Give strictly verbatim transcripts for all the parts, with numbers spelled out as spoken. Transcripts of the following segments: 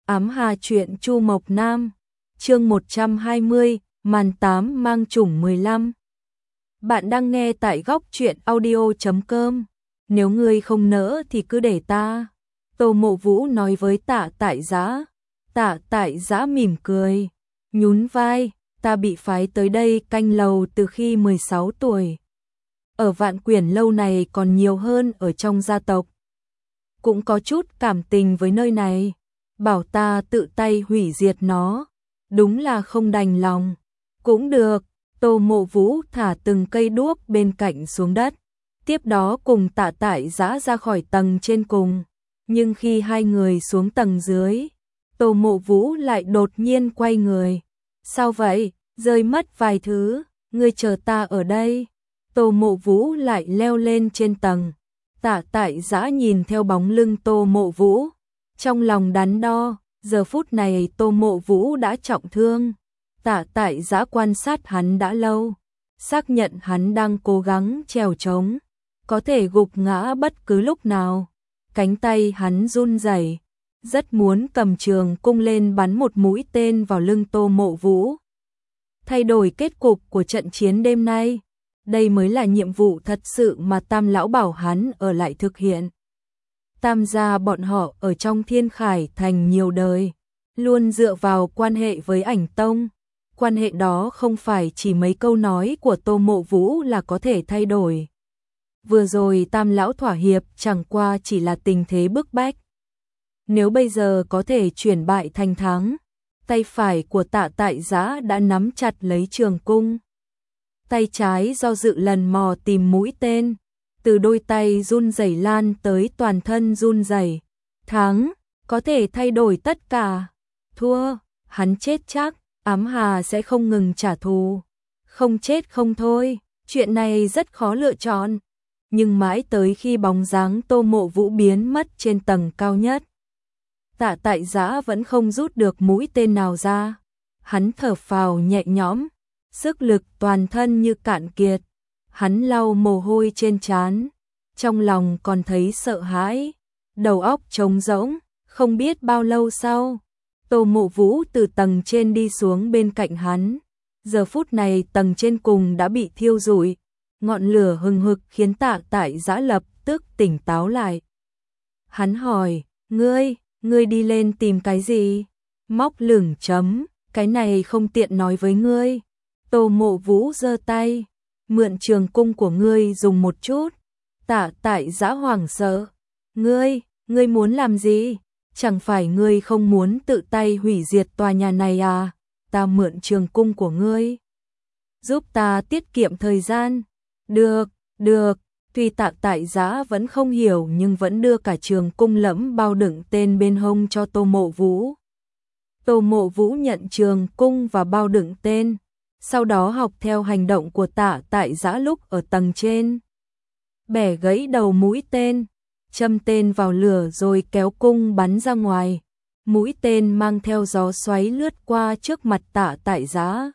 Ám Hà truyện Chu Mộc Nam, chương một trăm hai mươi, màn tám mang chủng mười lăm. Bạn đang nghe tại góc truyện audio chấm com. Nếu ngươi không nỡ thì cứ để ta. Tô Mộ Vũ nói với Tạ Tại Giã. Tạ Tại Giã mỉm cười, nhún vai, ta bị phái tới đây canh lầu từ khi mười sáu tuổi. Ở Vạn Quyển lâu này còn nhiều hơn ở trong gia tộc. Cũng có chút cảm tình với nơi này. Bảo ta tự tay hủy diệt nó, đúng là không đành lòng. Cũng được, Tô Mộ Vũ thả từng cây đuốc bên cạnh xuống đất, tiếp đó cùng Tạ Tại Giã ra khỏi tầng trên cùng. Nhưng khi hai người xuống tầng dưới, Tô Mộ Vũ lại đột nhiên quay người. Sao vậy? Rơi mất vài thứ, ngươi chờ ta ở đây. Tô Mộ Vũ lại leo lên trên tầng. Tạ Tại Giã nhìn theo bóng lưng Tô Mộ Vũ, trong lòng đắn đo. Giờ phút này Tô Mộ Vũ đã trọng thương. Tạ Tại Giã quan sát hắn đã lâu, xác nhận hắn đang cố gắng trèo trống, có thể gục ngã bất cứ lúc nào. Cánh tay hắn run rẩy, rất muốn cầm trường cung lên bắn một mũi tên vào lưng Tô Mộ Vũ. Thay đổi kết cục của trận chiến đêm nay, đây mới là nhiệm vụ thật sự mà Tam lão bảo hắn ở lại thực hiện. Tam gia bọn họ ở trong Thiên Khải Thành nhiều đời, luôn dựa vào quan hệ với Ảnh Tông. Quan hệ đó không phải chỉ mấy câu nói của Tô Mộ Vũ là có thể thay đổi. Vừa rồi Tam lão thỏa hiệp chẳng qua chỉ là tình thế bức bách. Nếu bây giờ có thể chuyển bại thành thắng, tay phải của Tạ Tại Giã đã nắm chặt lấy trường cung. Tay trái do dự lần mò tìm mũi tên, từ đôi tay run rẩy lan tới toàn thân run rẩy. Thắng, có thể thay đổi tất cả. Thua, hắn chết chắc, Ám Hà sẽ không ngừng trả thù. Không chết không thôi, chuyện này rất khó lựa chọn. Nhưng mãi tới khi bóng dáng Tô Mộ Vũ biến mất trên tầng cao nhất, Tạ Tại Giã vẫn không rút được mũi tên nào ra. Hắn thở phào nhẹ nhõm, sức lực toàn thân như cạn kiệt. Hắn lau mồ hôi trên trán, trong lòng còn thấy sợ hãi, đầu óc trống rỗng. Không biết bao lâu sau, Tô Mộ Vũ từ tầng trên đi xuống bên cạnh hắn. Giờ phút này tầng trên cùng đã bị thiêu rụi, ngọn lửa hừng hực khiến Tạ Tại Giã lập tức tỉnh táo lại. Hắn hỏi, ngươi, ngươi đi lên tìm cái gì? Móc lửng chấm, cái này không tiện nói với ngươi. Tô Mộ Vũ giơ tay, mượn trường cung của ngươi dùng một chút. Tạ Tại Giã hoảng sợ, ngươi, ngươi muốn làm gì? Chẳng phải ngươi không muốn tự tay hủy diệt tòa nhà này à? Ta mượn trường cung của ngươi, giúp ta tiết kiệm thời gian. Được, được. Tuy Tạ Tại Giã vẫn không hiểu nhưng vẫn đưa cả trường cung lẫm bao đựng tên bên hông cho Tô Mộ Vũ. Tô Mộ Vũ nhận trường cung và bao đựng tên, sau đó học theo hành động của Tạ Tại Giã lúc ở tầng trên. Bẻ gãy đầu mũi tên, châm tên vào lửa rồi kéo cung bắn ra ngoài. Mũi tên mang theo gió xoáy lướt qua trước mặt Tạ Tại Giã.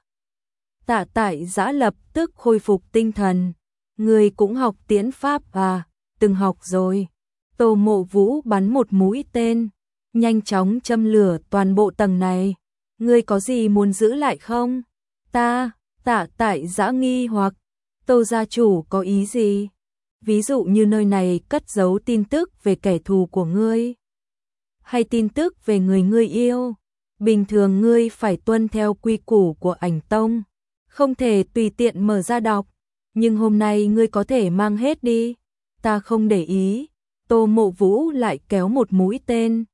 Tạ Tại Giã lập tức khôi phục tinh thần. Ngươi cũng học tiễn pháp à? Từng học rồi. Tô Mộ Vũ bắn một mũi tên, nhanh chóng châm lửa toàn bộ tầng này. Ngươi có gì muốn giữ lại không? Ta, Tạ Tại Giã nghi hoặc, Tô gia chủ có ý gì? Ví dụ như nơi này cất giấu tin tức về kẻ thù của ngươi, hay tin tức về người ngươi yêu. Bình thường ngươi phải tuân theo quy củ của Ảnh Tông, không thể tùy tiện mở ra đọc. Nhưng hôm nay ngươi có thể mang hết đi. Ta không để ý. Tô Mộ Vũ lại kéo một mũi tên.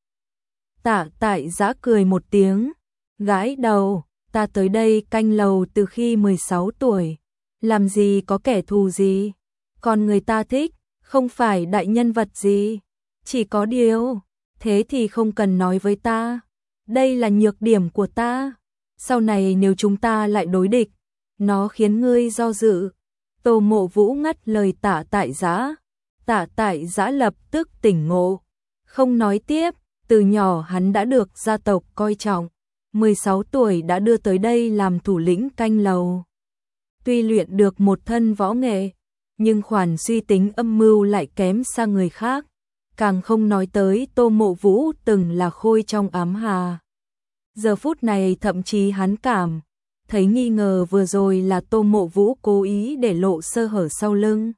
Tạ Tại Giã cười một tiếng, gãi đầu. Ta tới đây canh lầu từ khi mười sáu tuổi. Làm gì có kẻ thù gì. Còn người ta thích, không phải đại nhân vật gì. Chỉ có điều, thế thì không cần nói với ta. Đây là nhược điểm của ta. Sau này nếu chúng ta lại đối địch, nó khiến ngươi do dự. Tô Mộ Vũ ngắt lời Tạ Tại Giã. Tạ Tại Giã lập tức tỉnh ngộ, không nói tiếp. Từ nhỏ hắn đã được gia tộc coi trọng, mười sáu tuổi đã đưa tới đây làm thủ lĩnh canh lầu. Tuy luyện được một thân võ nghệ, nhưng khoản suy tính âm mưu lại kém xa người khác. càng không nói tới Tô Mộ Vũ từng là khôi trong ám hà. Giờ phút này thậm chí hắn cảm thấy nghi ngờ vừa rồi là Tô Mộ Vũ cố ý để lộ sơ hở sau lưng.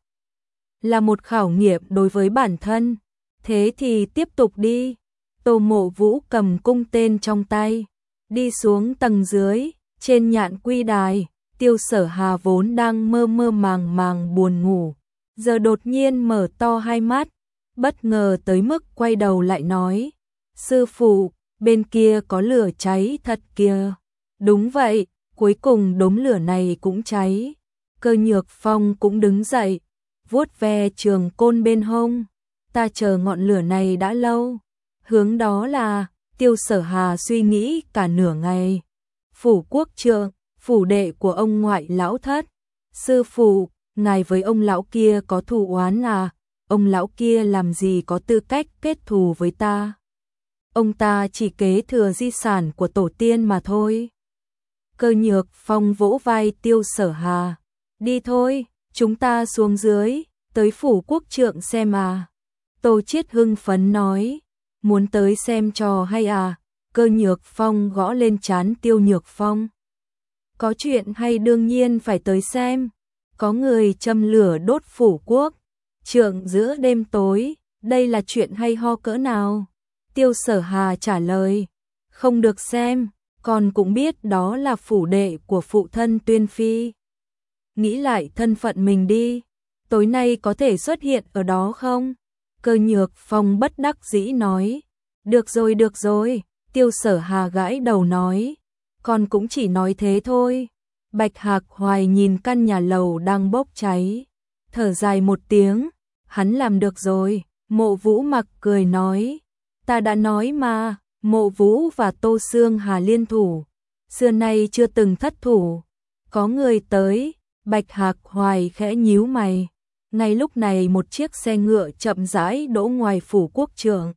Là một khảo nghiệm đối với bản thân, thế thì tiếp tục đi. Tô Mộ Vũ cầm cung tên trong tay, đi xuống tầng dưới, trên nhạn quy đài, Tiêu Sở Hà vốn đang mơ mơ màng màng buồn ngủ, giờ đột nhiên mở to hai mắt, bất ngờ tới mức quay đầu lại nói, sư phụ, bên kia có lửa cháy thật kìa. Đúng vậy, cuối cùng đốm lửa này cũng cháy. Cơ Nhược Phong cũng đứng dậy, vuốt ve trường côn bên hông, ta chờ ngọn lửa này đã lâu. Hướng đó là, Tiêu Sở Hà suy nghĩ cả nửa ngày. Phủ quốc trượng, phủ đệ của ông ngoại lão thất. Sư phụ, ngài với ông lão kia có thù oán à? Ông lão kia làm gì có tư cách kết thù với ta? Ông ta chỉ kế thừa di sản của tổ tiên mà thôi. Cơ Nhược Phong vỗ vai Tiêu Sở Hà. Đi thôi, chúng ta xuống dưới, tới phủ quốc trượng xem à. Tô Chiết hưng phấn nói. Muốn tới xem trò hay à? Cơ Nhược Phong gõ lên trán Tiêu Nhược Phong. Có chuyện hay đương nhiên phải tới xem. Có người châm lửa đốt phủ quốc trượng giữa đêm tối, đây là chuyện hay ho cỡ nào? Tiêu Sở Hà trả lời, không được xem, con cũng biết đó là phủ đệ của phụ thân Tuyên Phi. Nghĩ lại thân phận mình đi, tối nay có thể xuất hiện ở đó không? Cơ Nhược Phong bất đắc dĩ nói, được rồi được rồi, Tiêu Sở Hà gãi đầu nói, con cũng chỉ nói thế thôi. Bạch Hạc Hoài nhìn căn nhà lầu đang bốc cháy, thở dài một tiếng, hắn làm được rồi. Mộ Vũ Mặc cười nói, ta đã nói mà, Mộ Vũ và Tô Xương Hà liên thủ, xưa nay chưa từng thất thủ. Có người tới, Bạch Hạc Hoài khẽ nhíu mày. Ngay lúc này một chiếc xe ngựa chậm rãi đỗ ngoài phủ quốc trượng.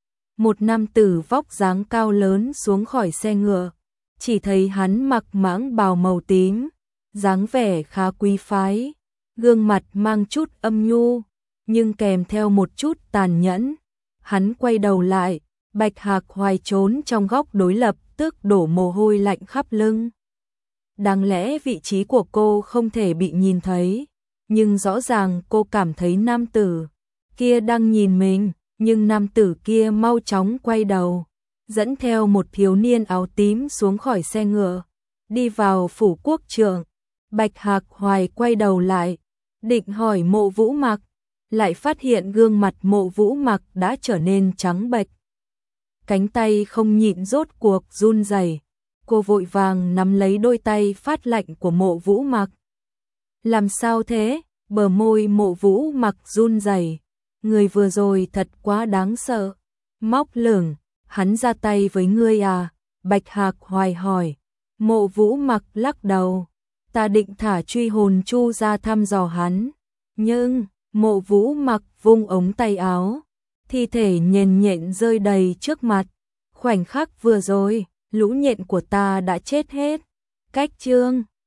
Một nam tử vóc dáng cao lớn xuống khỏi xe ngựa, chỉ thấy hắn mặc mãng bào màu tím, dáng vẻ khá quý phái, gương mặt mang chút âm nhu, nhưng kèm theo một chút tàn nhẫn. Hắn quay đầu lại, Bạch Hạc Hoài trốn trong góc đối lập tức đổ mồ hôi lạnh khắp lưng. Đáng lẽ vị trí của cô không thể bị nhìn thấy, nhưng rõ ràng cô cảm thấy nam tử kia đang nhìn mình, nhưng nam tử kia mau chóng quay đầu, dẫn theo một thiếu niên áo tím xuống khỏi xe ngựa, đi vào phủ quốc trượng. Bạch Hạc Hoài quay đầu lại, định hỏi Mộ Vũ Mặc, lại phát hiện gương mặt Mộ Vũ Mặc đã trở nên trắng bệch. Cánh tay không nhịn rốt cuộc run rẩy, cô vội vàng nắm lấy đôi tay phát lạnh của Mộ Vũ Mặc. Làm sao thế? Bờ môi Mộ Vũ Mặc run rẩy. Người vừa rồi thật quá đáng sợ. Móc lửng, hắn ra tay với ngươi à? Bạch Hạc Hoài hỏi. Mộ Vũ Mặc lắc đầu. Ta định thả truy hồn chu ra thăm dò hắn. Nhưng, Mộ Vũ Mặc vung ống tay áo, thi thể nhện nhện rơi đầy trước mặt. Khoảnh khắc vừa rồi, lũ nhện của ta đã chết hết. Cách chương